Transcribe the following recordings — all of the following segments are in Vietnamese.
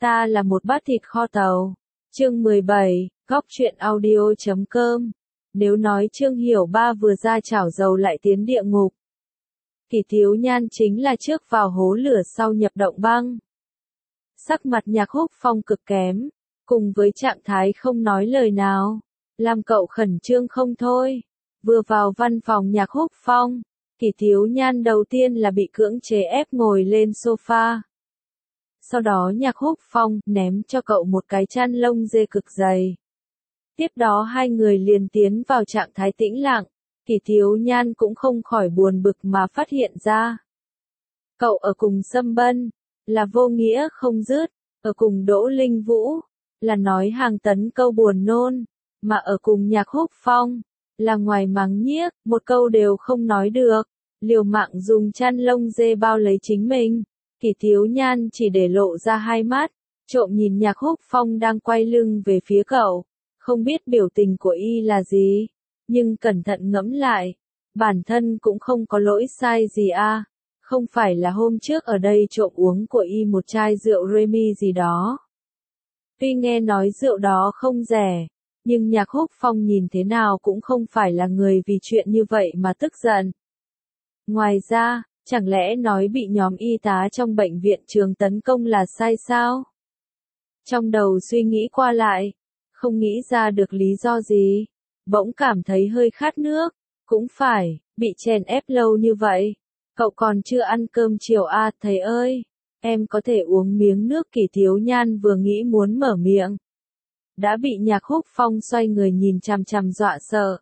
Ta là một bát thịt kho tàu. Chương 17, Góc truyện audio.com. Nếu nói Trương Hiểu Ba vừa ra chảo dầu lại tiến địa ngục, thì Thiếu Nhan chính là trước vào hố lửa sau nhập động băng. Sắc mặt Nhạc Húc Phong cực kém, cùng với trạng thái không nói lời nào, làm cậu khẩn trương không thôi. Vừa vào văn phòng Nhạc Húc Phong, thì Thiếu Nhan đầu tiên là bị cưỡng chế ép ngồi lên sofa. Sau đó Nhạc Húc Phong ném cho cậu một cái chăn lông dê cực dày. Tiếp đó hai người liền tiến vào trạng thái tĩnh lặng, thì Thiếu Nhan cũng không khỏi buồn bực mà phát hiện ra. Cậu ở cùng Sâm Bân, là vô nghĩa không dứt, ở cùng Đỗ Linh Vũ, là nói hàng tấn câu buồn nôn, mà ở cùng Nhạc Húc Phong, là ngoài mắng nhiếc, một câu đều không nói được, liều mạng dùng chăn lông dê bao lấy chính mình. Thì Thiếu Nhan chỉ để lộ ra hai mắt, trộm nhìn Nhạc Húc Phong đang quay lưng về phía cậu, không biết biểu tình của y là gì, nhưng cẩn thận ngẫm lại, bản thân cũng không có lỗi sai gì a, không phải là hôm trước ở đây trộm uống của y một chai rượu Remy gì đó. Tuy nghe nói rượu đó không rẻ, nhưng Nhạc Húc Phong nhìn thế nào cũng không phải là người vì chuyện như vậy mà tức giận. Ngoài ra, chẳng lẽ nói bị nhóm y tá trong bệnh viện Trường tấn công là sai sao? Trong đầu suy nghĩ qua lại, không nghĩ ra được lý do gì, bỗng cảm thấy hơi khát nước, cũng phải, bị chèn ép lâu như vậy, cậu còn chưa ăn cơm chiều à thầy ơi, em có thể uống miếng nước. Kỳ Thiếu Nhan vừa nghĩ muốn mở miệng, đã bị Nhạc Húc Phong xoay người nhìn chằm chằm dọa sợ.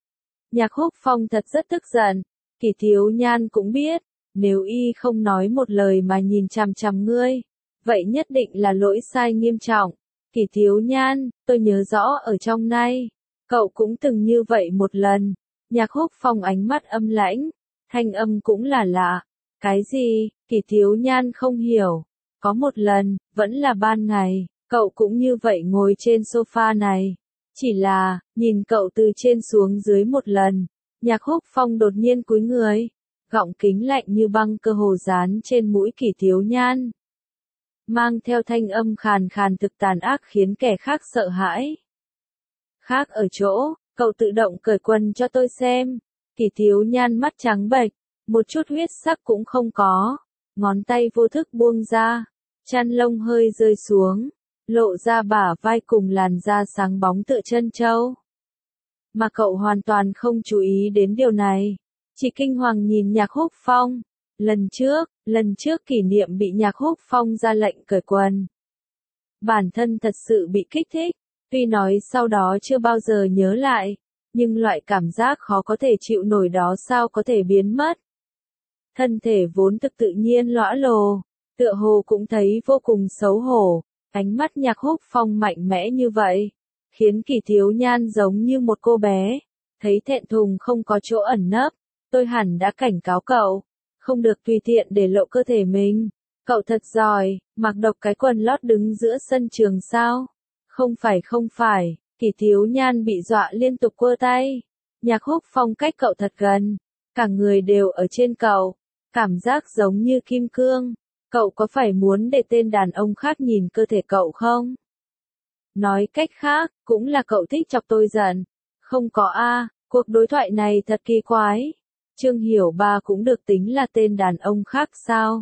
Nhạc Húc Phong thật rất tức giận, Kỳ Thiếu Nhan cũng biết, nếu y không nói một lời mà nhìn chằm chằm ngươi, vậy nhất định là lỗi sai nghiêm trọng. Kỳ Thiếu Nhan, tôi nhớ rõ ở trong này, cậu cũng từng như vậy một lần. Nhạc Húc Phong ánh mắt âm lãnh, thanh âm cũng là lạ. Cái gì? Kỳ Thiếu Nhan không hiểu. Có một lần, vẫn là ban ngày, cậu cũng như vậy ngồi trên sofa này. Chỉ là, nhìn cậu từ trên xuống dưới một lần, Nhạc Húc Phong đột nhiên cúi người, gọng kính lạnh như băng cơ hồ dán trên mũi Kỳ Thiếu Nhan, mang theo thanh âm khàn khàn thực tàn ác khiến kẻ khác sợ hãi. Khác ở chỗ, cậu tự động cởi quần cho tôi xem. Kỳ Thiếu Nhan mắt trắng bệch, một chút huyết sắc cũng không có, ngón tay vô thức buông ra, chăn lông hơi rơi xuống, lộ ra bả vai cùng làn da sáng bóng tựa chân trâu. Mà cậu hoàn toàn không chú ý đến điều này, chỉ kinh hoàng nhìn Nhạc Húc Phong. Lần trước kỷ niệm bị Nhạc Húc Phong ra lệnh cởi quần. Bản thân thật sự bị kích thích, tuy nói sau đó chưa bao giờ nhớ lại, nhưng loại cảm giác khó có thể chịu nổi đó sao có thể biến mất. Thân thể vốn thực tự nhiên lõa lồ, tựa hồ cũng thấy vô cùng xấu hổ, ánh mắt Nhạc Húc Phong mạnh mẽ như vậy, khiến Kỳ Thiếu Nhan giống như một cô bé, thấy thẹn thùng không có chỗ ẩn nấp. Tôi hẳn đã cảnh cáo cậu, không được tùy tiện để lộ cơ thể mình. Cậu thật giỏi, mặc độc cái quần lót đứng giữa sân trường sao? Không phải, Kỳ Thiếu Nhan bị dọa liên tục quơ tay. Nhạc Húc Phong cách cậu thật gần, cả người đều ở trên cậu, cảm giác giống như kim cương. Cậu có phải muốn để tên đàn ông khác nhìn cơ thể cậu không? Nói cách khác, cũng là cậu thích chọc tôi giận. Không có a, cuộc đối thoại này thật kỳ quái. Trương Hiểu Ba cũng được tính là tên đàn ông khác sao?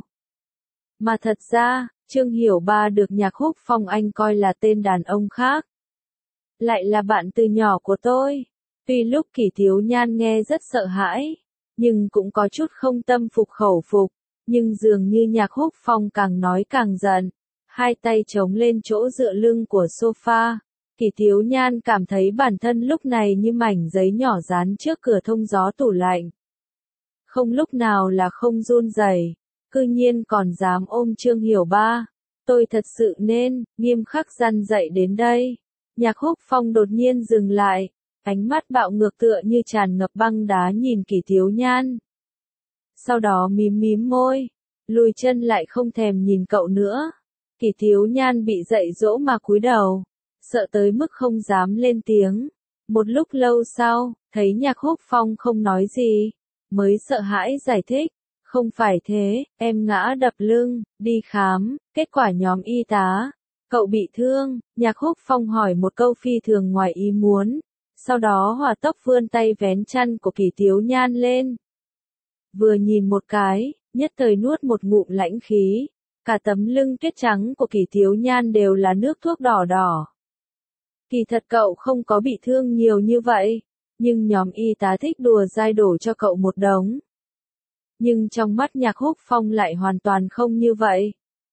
Mà thật ra, Trương Hiểu Ba được Nhạc Húc Phong anh coi là tên đàn ông khác. Lại là bạn từ nhỏ của tôi. Tuy lúc Kỳ Thiếu Nhan nghe rất sợ hãi, nhưng cũng có chút không tâm phục khẩu phục. Nhưng dường như Nhạc Húc Phong càng nói càng giận, hai tay chống lên chỗ dựa lưng của sofa. Kỳ Thiếu Nhan cảm thấy bản thân lúc này như mảnh giấy nhỏ dán trước cửa thông gió tủ lạnh. Không lúc nào là không run rẩy, cư nhiên còn dám ôm Trương Hiểu Ba. Tôi thật sự nên, nghiêm khắc răn dạy đến đây. Nhạc Húc Phong đột nhiên dừng lại, ánh mắt bạo ngược tựa như tràn ngập băng đá nhìn Kỳ Thiếu Nhan. Sau đó mím môi, lùi chân lại không thèm nhìn cậu nữa. Kỳ Thiếu Nhan bị dạy dỗ mà cúi đầu, sợ tới mức không dám lên tiếng. Một lúc lâu sau, thấy Nhạc Húc Phong không nói gì, mới sợ hãi giải thích, không phải thế, em ngã đập lưng, đi khám, kết quả nhóm y tá, Cậu bị thương, Nhạc Húc Phong hỏi một câu phi thường ngoài ý muốn, sau đó hỏa tốc vươn tay vén chăn của Kỷ Tiếu Nhan lên. Vừa nhìn một cái, nhất thời nuốt một ngụm lãnh khí, cả tấm lưng tuyết trắng của Kỷ Tiếu Nhan đều là nước thuốc đỏ đỏ. Kỳ thật cậu không có bị thương nhiều như vậy, nhưng nhóm y tá thích đùa dai đổ cho cậu một đống. Nhưng trong mắt Nhạc Húc Phong lại hoàn toàn không như vậy.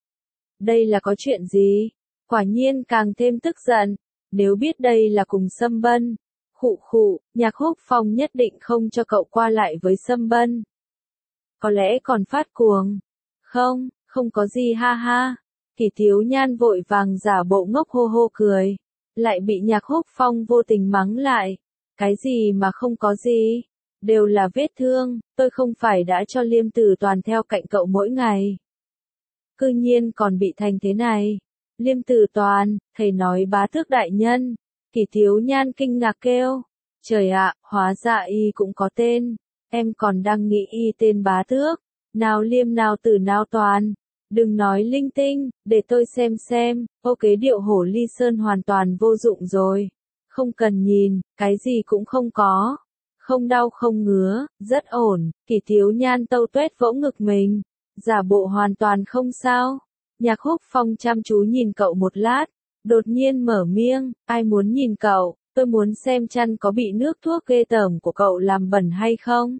Đây là có chuyện gì? Quả nhiên càng thêm tức giận, nếu biết đây là cùng Sâm Bân. Khụ khụ, Nhạc Húc Phong nhất định không cho cậu qua lại với Sâm Bân. Có lẽ còn phát cuồng. Không, không có gì ha ha. Kỷ Tiếu Nhan vội vàng giả bộ ngốc hô hô cười. Lại bị Nhạc Húc Phong vô tình mắng lại. Cái gì mà không có gì? Đều là vết thương, tôi không phải đã cho Liêm Tử Toàn theo cạnh cậu mỗi ngày. Cư nhiên còn bị thành thế này. Liêm Tử Toàn, thầy nói bá tước đại nhân. Kỷ Tiếu Nhan kinh ngạc kêu. Trời ạ, hóa ra y cũng có tên. Em còn đang nghĩ y tên bá tước. Nào Liêm nào Tử nào Toàn. Đừng nói linh tinh, để tôi xem. Ô kế điệu hổ ly sơn hoàn toàn vô dụng rồi. Không cần nhìn, cái gì cũng không có. Không đau không ngứa, rất ổn. Kỷ Tiếu Nhan tâu tuét vỗ ngực mình. Giả bộ hoàn toàn không sao. Nhạc Húc Phong chăm chú nhìn cậu một lát. Đột nhiên mở miệng, ai muốn nhìn cậu, tôi muốn xem chăn có bị nước thuốc ghê tởm của cậu làm bẩn hay không.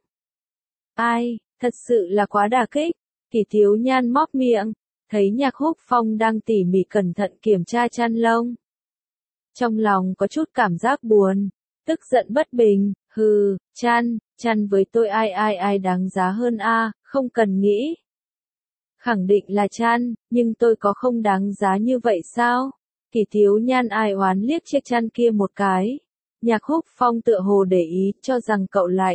Ai, thật sự là quá đả kích. Kỷ Tiếu Nhan móc miệng, thấy Nhạc Húc Phong đang tỉ mỉ cẩn thận kiểm tra chăn lông. Trong lòng có chút cảm giác buồn, tức giận bất bình, hừ, chăn với tôi ai đáng giá hơn a, không cần nghĩ. Khẳng định là chăn, nhưng tôi có không đáng giá như vậy sao? Kỷ Tiếu Nhan ai oán liếc chiếc chăn kia một cái. Nhạc Húc Phong tựa hồ để ý cho rằng cậu lạnh.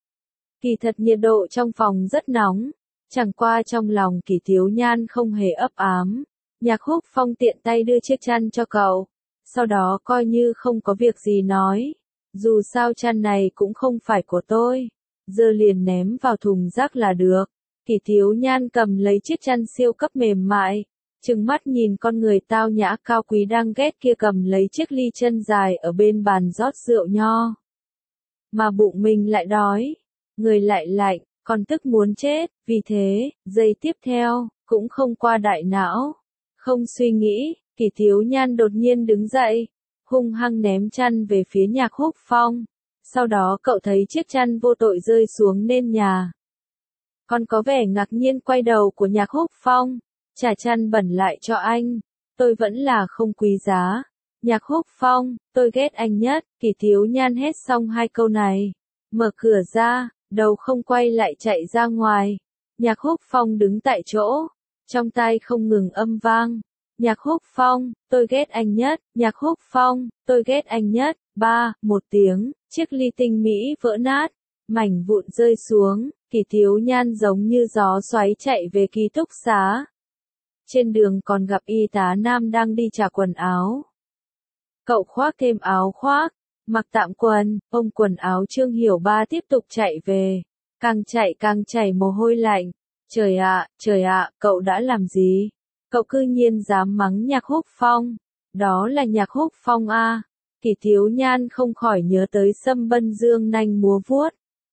Kỳ thật nhiệt độ trong phòng rất nóng, chẳng qua trong lòng Kỷ Tiếu Nhan không hề ấp ám. Nhạc Húc Phong tiện tay đưa chiếc chăn cho cậu, sau đó coi như không có việc gì nói. Dù sao chăn này cũng không phải của tôi, giờ liền ném vào thùng rác là được. Kỷ Tiếu Nhan cầm lấy chiếc chăn siêu cấp mềm mại, trừng mắt nhìn con người tao nhã cao quý đang ghét kia cầm lấy chiếc ly chân dài ở bên bàn rót rượu nho. Mà bụng mình lại đói, người lại lạnh, còn tức muốn chết, vì thế, giây tiếp theo, cũng không qua đại não. Không suy nghĩ, Kỷ Tiếu Nhan đột nhiên đứng dậy, hung hăng ném chăn về phía Nhạc Húc Phong. Sau đó cậu thấy chiếc chăn vô tội rơi xuống nền nhà. Còn có vẻ ngạc nhiên quay đầu của Nhạc Húc Phong, trả chăn bẩn lại cho anh, tôi vẫn là không quý giá. Nhạc Húc Phong, tôi ghét anh nhất. Kỷ Tiếu Nhan hét xong hai câu này, mở cửa ra, đầu không quay lại chạy ra ngoài. Nhạc Húc Phong đứng tại chỗ, trong tai không ngừng âm vang. Nhạc Húc Phong, tôi ghét anh nhất. Nhạc Húc Phong, tôi ghét anh nhất. Một tiếng, chiếc ly tinh mỹ vỡ nát, mảnh vụn rơi xuống. Kỷ Tiếu Nhan giống như gió xoáy chạy về ký túc xá. Trên đường còn gặp y tá nam đang đi trả quần áo. Cậu khoác thêm áo khoác, mặc tạm quần, ôm quần áo Trương Hiểu Ba tiếp tục chạy về. Càng chạy càng chảy mồ hôi lạnh. Trời ạ, cậu đã làm gì? Cậu cư nhiên dám mắng Nhạc Húc Phong. Đó là Nhạc Húc Phong a. Kỷ Tiếu Nhan không khỏi nhớ tới Sâm Bân dương nanh múa vuốt.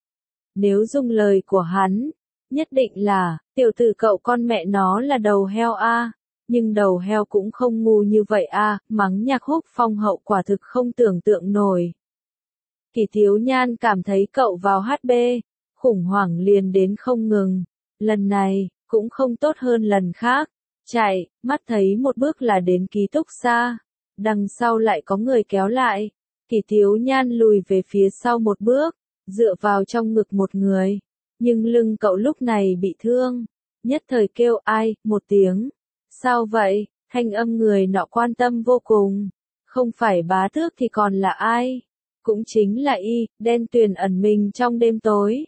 Nếu dùng lời của hắn, nhất định là, tiểu tử cậu con mẹ nó là đầu heo a. Nhưng đầu heo cũng không ngu như vậy a, mắng Nhạc Húc Phong hậu quả thực không tưởng tượng nổi. Kỷ Tiếu Nhan cảm thấy cậu vào HB, khủng hoảng liền đến không ngừng. Lần này, cũng không tốt hơn lần khác. Chạy, mắt thấy một bước là đến ký túc xá. Đằng sau lại có người kéo lại. Kỷ Tiếu Nhan lùi về phía sau một bước, dựa vào trong ngực một người. Nhưng lưng cậu lúc này bị thương. Nhất thời kêu ai, một tiếng. Sao vậy? Thanh âm người nọ quan tâm vô cùng. Không phải bá tước thì còn là ai? Cũng chính là y, đen tuyền ẩn mình trong đêm tối.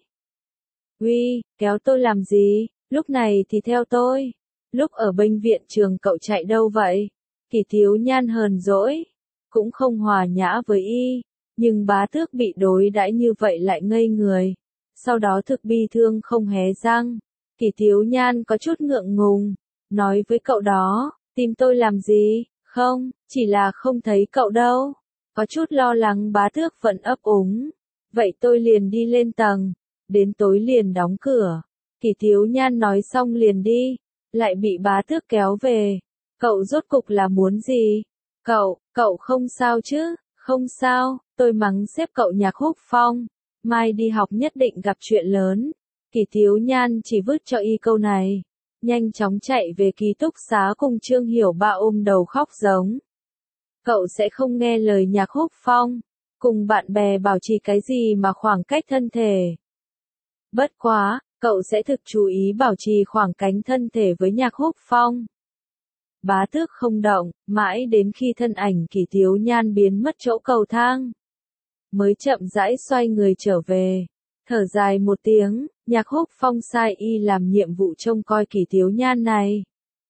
Uy, kéo tôi làm gì? Lúc này thì theo tôi. Lúc ở bệnh viện trường cậu chạy đâu vậy? Kỷ Tiếu Nhan hờn dỗi. Cũng không hòa nhã với y. Nhưng bá tước bị đối đãi như vậy lại ngây người. Sau đó thực bi thương không hé răng. Kỷ Tiếu Nhan có chút ngượng ngùng. Nói với cậu đó, tìm tôi làm gì? Không, chỉ là không thấy cậu đâu. Có chút lo lắng Bá Tước vẫn ấp úng. Vậy tôi liền đi lên tầng. Đến tối liền đóng cửa. Kỷ Thiếu Nhan nói xong liền đi. Lại bị Bá Tước kéo về. Cậu rốt cục là muốn gì? Cậu không sao chứ? Không sao, tôi mắng sếp cậu Nhạc Húc Phong. Mai đi học nhất định gặp chuyện lớn. Kỷ Thiếu Nhan chỉ vứt cho y câu này. Nhanh chóng chạy về ký túc xá cùng Trương Hiểu Ba ôm đầu khóc giống. Cậu sẽ không nghe lời Nhạc Húc Phong. Cùng bạn bè bảo trì cái gì mà khoảng cách thân thể. Bất quá, cậu sẽ thực chú ý bảo trì khoảng cách thân thể với Nhạc Húc Phong. Bá Tước không động, mãi đến khi thân ảnh Kỷ Thiếu Nhan biến mất chỗ cầu thang. Mới chậm rãi xoay người trở về. Thở dài một tiếng, Nhạc Húc Phong sai y làm nhiệm vụ trông coi Kỷ Thiếu Nhan này.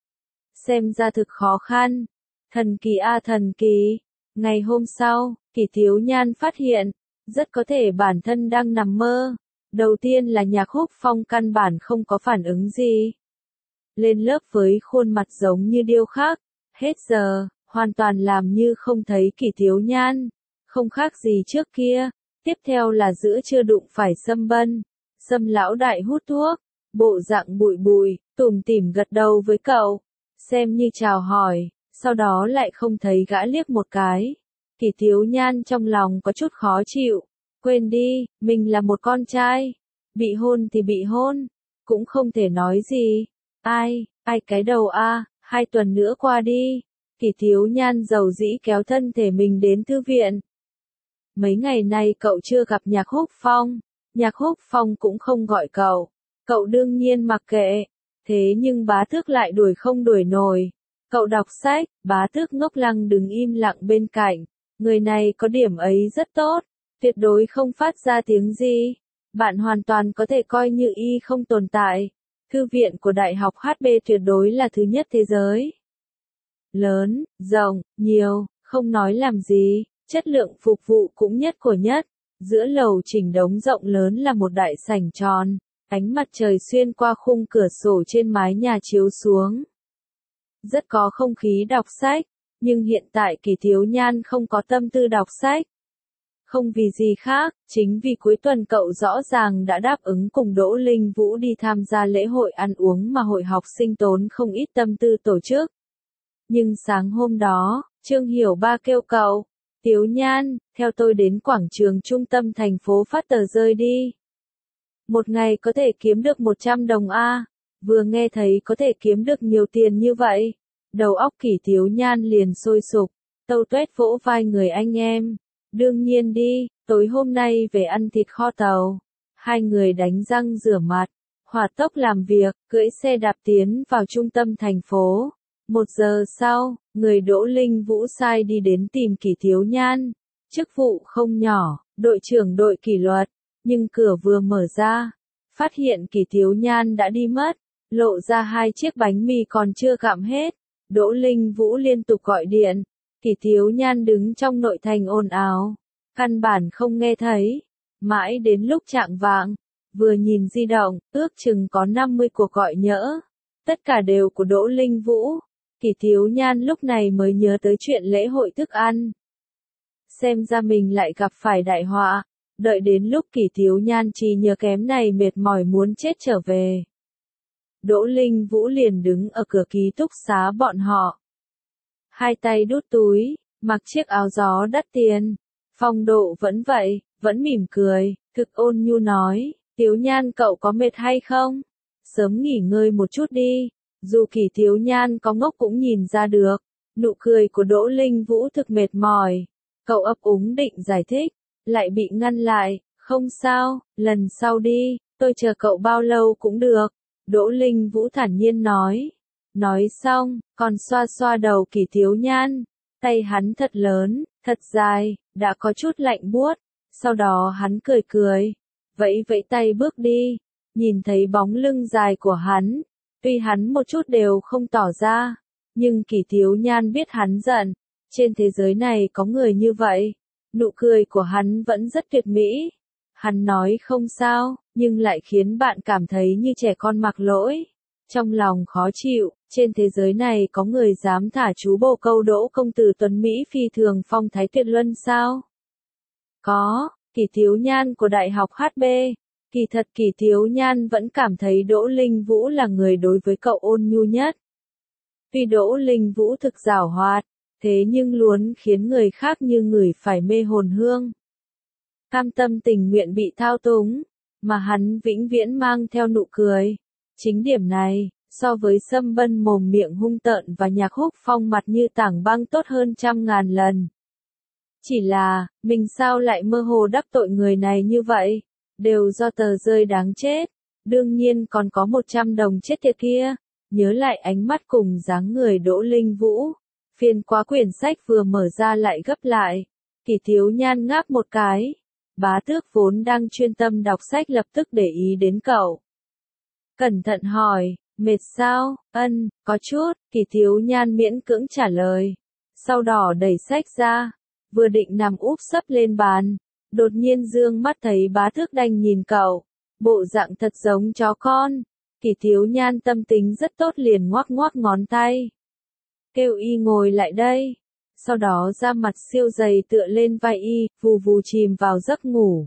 Xem ra thực khó khăn. Thần kỳ a thần kỳ. Ngày hôm sau, Kỷ Thiếu Nhan phát hiện, rất có thể bản thân đang nằm mơ. Đầu tiên là Nhạc Húc Phong căn bản không có phản ứng gì. Lên lớp với khuôn mặt giống như điêu khắc, hết giờ, hoàn toàn làm như không thấy Kỷ Thiếu Nhan, không khác gì trước kia. Tiếp theo là giữa trưa đụng phải Sâm Bân, Sâm lão đại hút thuốc, bộ dạng bụi bụi, tủm tỉm gật đầu với cậu, xem như chào hỏi, sau đó lại không thấy gã liếc một cái. Kỷ Thiếu Nhan trong lòng có chút khó chịu, quên đi, mình là một con trai, bị hôn thì bị hôn, cũng không thể nói gì. Ai cái đầu a, 2 tuần nữa qua đi. Kỷ Thiếu Nhan dầu dĩ kéo thân thể mình đến thư viện. Mấy ngày nay cậu chưa gặp Nhạc Húc Phong, Nhạc Húc Phong cũng không gọi cậu. Cậu đương nhiên mặc kệ, thế nhưng Bá Tước lại đuổi không đuổi nổi. Cậu đọc sách, Bá Tước ngốc lăng đứng im lặng bên cạnh. Người này có điểm ấy rất tốt, tuyệt đối không phát ra tiếng gì. Bạn hoàn toàn có thể coi như y không tồn tại. Thư viện của Đại học HB tuyệt đối là thứ nhất thế giới. Lớn, rộng, nhiều, không nói làm gì, chất lượng phục vụ cũng nhất của nhất. Giữa lầu chỉnh đống rộng lớn là một đại sảnh tròn, ánh mặt trời xuyên qua khung cửa sổ trên mái nhà chiếu xuống. Rất có không khí đọc sách, nhưng hiện tại Kỷ Thiếu Nhan không có tâm tư đọc sách. Không vì gì khác, chính vì cuối tuần cậu rõ ràng đã đáp ứng cùng Đỗ Linh Vũ đi tham gia lễ hội ăn uống mà hội học sinh tốn không ít tâm tư tổ chức. Nhưng sáng hôm đó, Trương Hiểu Ba kêu cậu, Thiếu Nhan, theo tôi đến quảng trường trung tâm thành phố phát tờ rơi đi. Một ngày có thể kiếm được 100 đồng a. Vừa nghe thấy có thể kiếm được nhiều tiền như vậy, đầu óc Kỷ Thiếu Nhan liền sôi sục, tâu tuét vỗ vai người anh em. Đương nhiên đi, tối hôm nay về ăn thịt kho tàu. Hai người đánh răng rửa mặt, hỏa tốc làm việc, cưỡi xe đạp tiến vào trung tâm thành phố. 1 giờ sau, người Đỗ Linh Vũ sai đi đến tìm Kỷ Thiếu Nhan. Chức vụ không nhỏ, đội trưởng đội kỷ luật, nhưng cửa vừa mở ra, phát hiện Kỷ Thiếu Nhan đã đi mất, lộ ra 2 chiếc bánh mì còn chưa gặm hết. Đỗ Linh Vũ liên tục gọi điện. Kỷ Thiếu Nhan đứng trong nội thành ồn ào, căn bản không nghe thấy. Mãi đến lúc chạng vạng, vừa nhìn di động, ước chừng có 50 cuộc gọi nhỡ. Tất cả đều của Đỗ Linh Vũ. Kỷ Thiếu Nhan lúc này mới nhớ tới chuyện lễ hội thức ăn. Xem ra mình lại gặp phải đại họa. Đợi đến lúc Kỷ Thiếu Nhan trí nhớ kém này mệt mỏi muốn chết trở về. Đỗ Linh Vũ liền đứng ở cửa ký túc xá bọn họ. Hai tay đút túi, mặc chiếc áo gió đắt tiền. Phong độ vẫn vậy, vẫn mỉm cười, thực ôn nhu nói, Thiếu Nhan cậu có mệt hay không? Sớm nghỉ ngơi một chút đi. Dù Kỷ Thiếu Nhan có ngốc cũng nhìn ra được. Nụ cười của Đỗ Linh Vũ thực mệt mỏi. Cậu ấp úng định giải thích, lại bị ngăn lại, không sao, lần sau đi, tôi chờ cậu bao lâu cũng được. Đỗ Linh Vũ thản nhiên nói. Nói xong, còn xoa xoa đầu Kỷ Thiếu Nhan. Tay hắn thật lớn, thật dài, đã có chút lạnh buốt. Sau đó hắn cười cười, vẫy vẫy tay bước đi. Nhìn thấy bóng lưng dài của hắn, tuy hắn một chút đều không tỏ ra, nhưng Kỷ Thiếu Nhan biết hắn giận. Trên thế giới này có người như vậy. Nụ cười của hắn vẫn rất tuyệt mỹ. Hắn nói không sao, nhưng lại khiến bạn cảm thấy như trẻ con mặc lỗi. Trong lòng khó chịu, trên thế giới này có người dám thả chú bồ câu Đỗ công tử tuấn Mỹ phi thường phong thái tuyệt luân sao? Có, Kỷ Thiếu Nhan của Đại học HB. Kỳ thật Kỷ Thiếu Nhan vẫn cảm thấy Đỗ Linh Vũ là người đối với cậu ôn nhu nhất. Tuy Đỗ Linh Vũ thực giảo hoạt, thế nhưng luôn khiến người khác như ngửi phải mê hồn hương. Cam tâm tình nguyện bị thao túng, mà hắn vĩnh viễn mang theo nụ cười. Chính điểm này, so với Sâm Bân mồm miệng hung tợn và Nhạc Húc Phong mặt như tảng băng tốt hơn 100.000 lần. Chỉ là, mình sao lại mơ hồ đắc tội người này như vậy? Đều do tờ rơi đáng chết. Đương nhiên còn có 100 đồng chết tiệt kia. Nhớ lại ánh mắt cùng dáng người Đỗ Linh Vũ. Phiên quá quyển sách vừa mở ra lại gấp lại. Kỷ Thiếu Nhan ngáp một cái. Bá Tước vốn đang chuyên tâm đọc sách lập tức để ý đến cậu. Cẩn thận hỏi, mệt sao? Ân, có chút, Kỷ Thiếu Nhan miễn cưỡng trả lời. Sau đó đẩy sách ra, vừa định nằm úp sấp lên bàn, đột nhiên dương mắt thấy Bá Tước đành nhìn cậu, bộ dạng thật giống chó con. Kỷ Thiếu Nhan tâm tính rất tốt liền ngoắc ngoắc ngón tay. Kêu y ngồi lại đây. Sau đó ra mặt siêu dày tựa lên vai y, vù vù chìm vào giấc ngủ.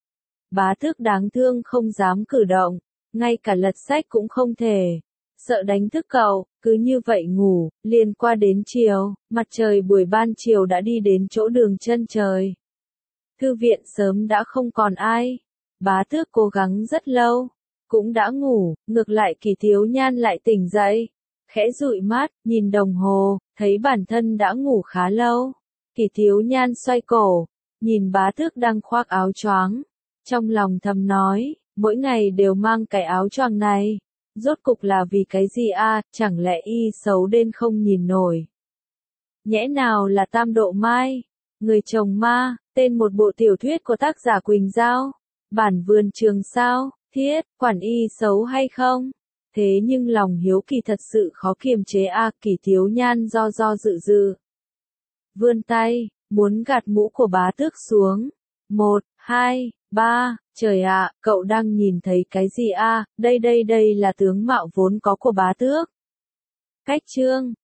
Bá Tước đáng thương không dám cử động, ngay cả lật sách cũng không thể. Sợ đánh thức cậu, cứ như vậy ngủ, liền qua đến chiều, mặt trời buổi ban chiều đã đi đến chỗ đường chân trời. Thư viện sớm đã không còn ai. Bá Tước cố gắng rất lâu, cũng đã ngủ, ngược lại Kỷ Thiếu Nhan lại tỉnh dậy. Khẽ dụi mắt, nhìn đồng hồ, thấy bản thân đã ngủ khá lâu. Kỷ Thiếu Nhan xoay cổ, nhìn Bá Tước đang khoác áo choàng, trong lòng thầm nói, mỗi ngày đều mang cái áo choàng này. Rốt cục là vì cái gì a? Chẳng lẽ y xấu đến không nhìn nổi? Nhẽ nào là Tam Độ Mai? Người chồng ma, tên một bộ tiểu thuyết của tác giả Quỳnh Giao. Bản vườn trường sao, thiết, quản y xấu hay không? Thế nhưng lòng hiếu kỳ thật sự khó kiềm chế a. Kỷ Thiếu Nhan do dự. Vươn tay, muốn gạt mũ của Bá Tước xuống. 1, 2, 3, trời ạ, cậu đang nhìn thấy cái gì a? Đây là tướng mạo vốn có của Bá Tước. Cách chương